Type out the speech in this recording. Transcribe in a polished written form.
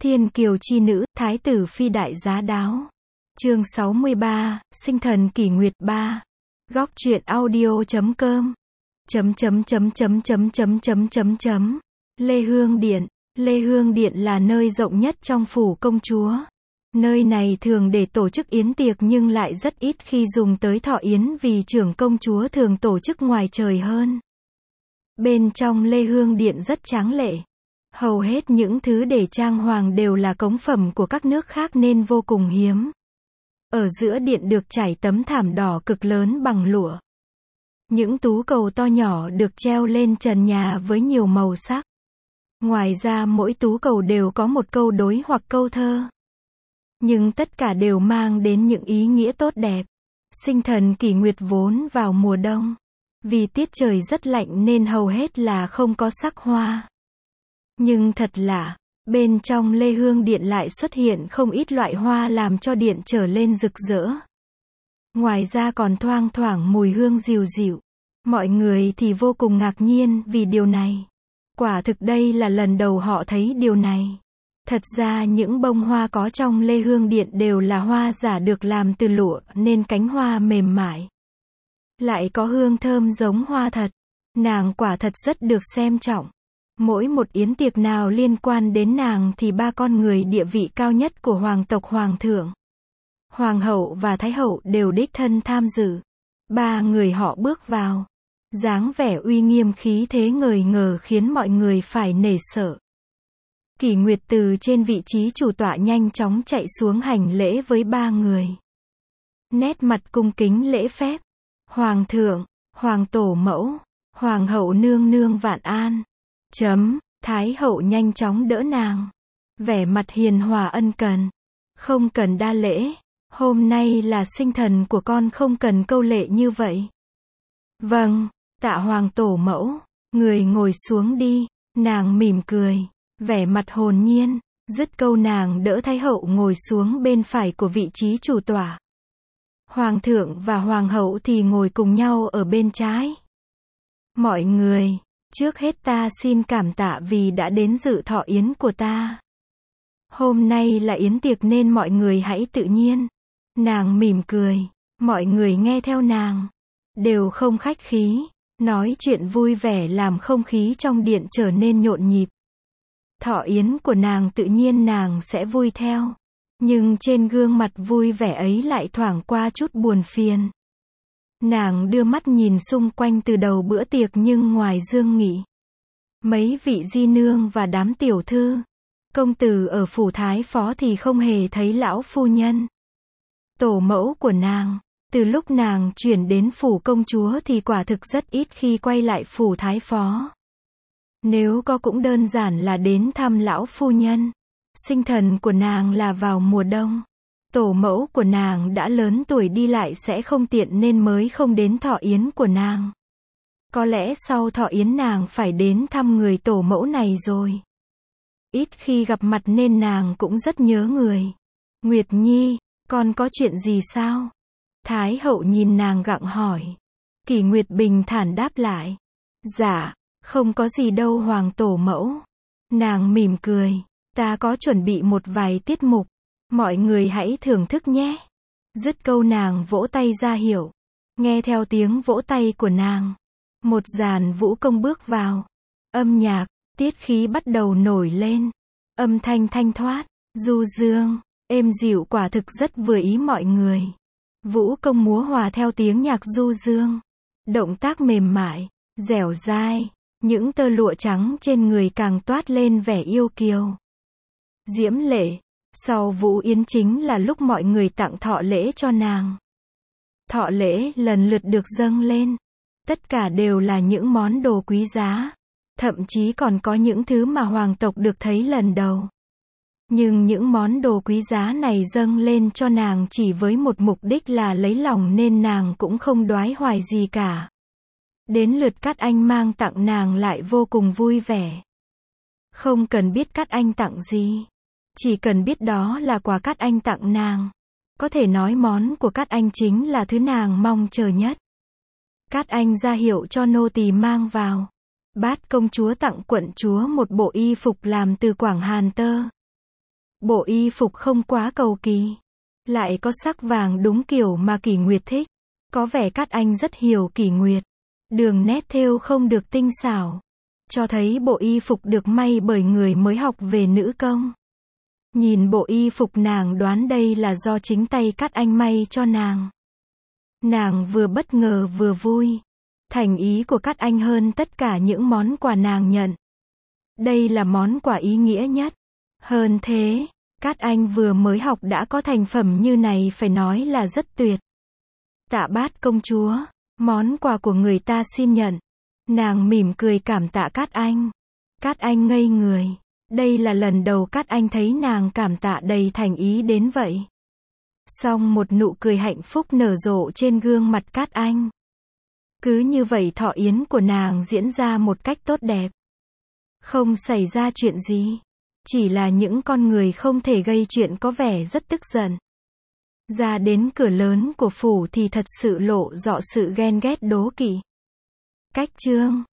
Thiên kiều chi nữ, thái tử phi đại giá đáo. Chương 63, sinh thần kỷ nguyệt 3. Góc truyện audio.com. Lê Hương Điện. Lê Hương Điện là nơi rộng nhất trong phủ công chúa. Nơi này thường để tổ chức yến tiệc nhưng lại rất ít khi dùng tới thọ yến vì trưởng công chúa thường tổ chức ngoài trời hơn. Bên trong Lê Hương Điện rất tráng lệ. Hầu hết những thứ để trang hoàng đều là cống phẩm của các nước khác nên vô cùng hiếm. Ở giữa điện được trải tấm thảm đỏ cực lớn bằng lụa. Những tú cầu to nhỏ được treo lên trần nhà với nhiều màu sắc. Ngoài ra mỗi tú cầu đều có một câu đối hoặc câu thơ. Nhưng tất cả đều mang đến những ý nghĩa tốt đẹp. Sinh thần kỷ nguyệt vốn vào mùa đông. Vì tiết trời rất lạnh nên hầu hết là không có sắc hoa. Nhưng thật lạ, bên trong Lê Hương Điện lại xuất hiện không ít loại hoa làm cho điện trở lên rực rỡ. Ngoài ra còn thoang thoảng mùi hương dịu dịu. Mọi người thì vô cùng ngạc nhiên vì điều này. Quả thực đây là lần đầu họ thấy điều này. Thật ra những bông hoa có trong Lê Hương Điện đều là hoa giả được làm từ lụa nên cánh hoa mềm mại. Lại có hương thơm giống hoa thật. Nàng quả thật rất được xem trọng. Mỗi một yến tiệc nào liên quan đến nàng thì ba con người địa vị cao nhất của hoàng tộc hoàng thượng, hoàng hậu và thái hậu đều đích thân tham dự. Ba người họ bước vào. Dáng vẻ uy nghiêm khí thế ngời ngời khiến mọi người phải nể sợ. Kỷ Nguyệt từ trên vị trí chủ tọa nhanh chóng chạy xuống hành lễ với ba người. Nét mặt cung kính lễ phép. Hoàng thượng, hoàng tổ mẫu, hoàng hậu nương nương vạn an. Thái hậu nhanh chóng đỡ nàng. Vẻ mặt hiền hòa ân cần. Không cần đa lễ. Hôm nay là sinh thần của con, không cần câu lệ như vậy. Vâng, tạ hoàng tổ mẫu. Người ngồi xuống đi. Nàng mỉm cười. Vẻ mặt hồn nhiên. Dứt câu nàng đỡ thái hậu ngồi xuống bên phải của vị trí chủ tọa. Hoàng thượng và hoàng hậu thì ngồi cùng nhau ở bên trái. Mọi người, trước hết ta xin cảm tạ vì đã đến dự thọ yến của ta. Hôm nay là yến tiệc nên mọi người hãy tự nhiên. Nàng mỉm cười. Mọi người nghe theo nàng. Đều không khách khí. Nói chuyện vui vẻ làm không khí trong điện trở nên nhộn nhịp. Thọ yến của nàng tự nhiên nàng sẽ vui theo. Nhưng trên gương mặt vui vẻ ấy lại thoảng qua chút buồn phiền. Nàng đưa mắt nhìn xung quanh từ đầu bữa tiệc nhưng ngoài Dương Nghị, mấy vị di nương và đám tiểu thư, công tử ở phủ thái phó thì không hề thấy lão phu nhân. Tổ mẫu của nàng, từ lúc nàng chuyển đến phủ công chúa thì quả thực rất ít khi quay lại phủ thái phó. Nếu có cũng đơn giản là đến thăm lão phu nhân. Sinh thần của nàng là vào mùa đông. Tổ mẫu của nàng đã lớn tuổi đi lại sẽ không tiện nên mới không đến thọ yến của nàng. Có lẽ sau thọ yến nàng phải đến thăm người tổ mẫu này rồi. Ít khi gặp mặt nên nàng cũng rất nhớ người. Nguyệt Nhi, con có chuyện gì sao? Thái hậu nhìn nàng gặng hỏi. Kỷ Nguyệt bình thản đáp lại. Dạ, không có gì đâu hoàng tổ mẫu. Nàng mỉm cười. Ta có chuẩn bị một vài tiết mục. Mọi người hãy thưởng thức nhé. Dứt câu nàng vỗ tay ra hiệu. Nghe theo tiếng vỗ tay của nàng, một dàn vũ công bước vào. Âm nhạc, tiết khí bắt đầu nổi lên. Âm thanh thanh thoát, du dương, êm dịu quả thực rất vừa ý mọi người. Vũ công múa hòa theo tiếng nhạc du dương. Động tác mềm mại, dẻo dai. Những tơ lụa trắng trên người càng toát lên vẻ yêu kiều, diễm lệ. Sau vũ yến chính là lúc mọi người tặng thọ lễ cho nàng. Thọ lễ lần lượt được dâng lên. Tất cả đều là những món đồ quý giá. Thậm chí còn có những thứ mà hoàng tộc được thấy lần đầu. Nhưng những món đồ quý giá này dâng lên cho nàng chỉ với một mục đích là lấy lòng nên nàng cũng không đoái hoài gì cả. Đến lượt Cát Anh mang tặng nàng lại vô cùng vui vẻ. Không cần biết Cát Anh tặng gì. Chỉ cần biết đó là quà Cát Anh tặng nàng. Có thể nói món của Cát Anh chính là thứ nàng mong chờ nhất. Cát Anh ra hiệu cho nô tỳ mang vào. Bát công chúa tặng quận chúa một bộ y phục làm từ quảng hàn tơ. Bộ y phục không quá cầu kỳ, lại có sắc vàng đúng kiểu mà Kỷ Nguyệt thích. Có vẻ Cát Anh rất hiểu Kỷ Nguyệt. Đường nét thêu không được tinh xảo, cho thấy bộ y phục được may bởi người mới học về nữ công. Nhìn bộ y phục nàng đoán đây là do chính tay Cát Anh may cho nàng. Nàng vừa bất ngờ vừa vui. Thành ý của Cát Anh hơn tất cả những món quà nàng nhận. Đây là món quà ý nghĩa nhất. Hơn thế, Cát Anh vừa mới học đã có thành phẩm như này phải nói là rất tuyệt. Tạ Bát công chúa, món quà của người ta xin nhận. Nàng mỉm cười cảm tạ Cát Anh. Cát Anh ngây người. Đây là lần đầu Cát Anh thấy nàng cảm tạ đầy thành ý đến vậy. Song một nụ cười hạnh phúc nở rộ trên gương mặt Cát Anh. Cứ như vậy thọ yến của nàng diễn ra một cách tốt đẹp. Không xảy ra chuyện gì. Chỉ là những con người không thể gây chuyện có vẻ rất tức giận. Ra đến cửa lớn của phủ thì thật sự lộ rõ sự ghen ghét đố kỵ. Cách chương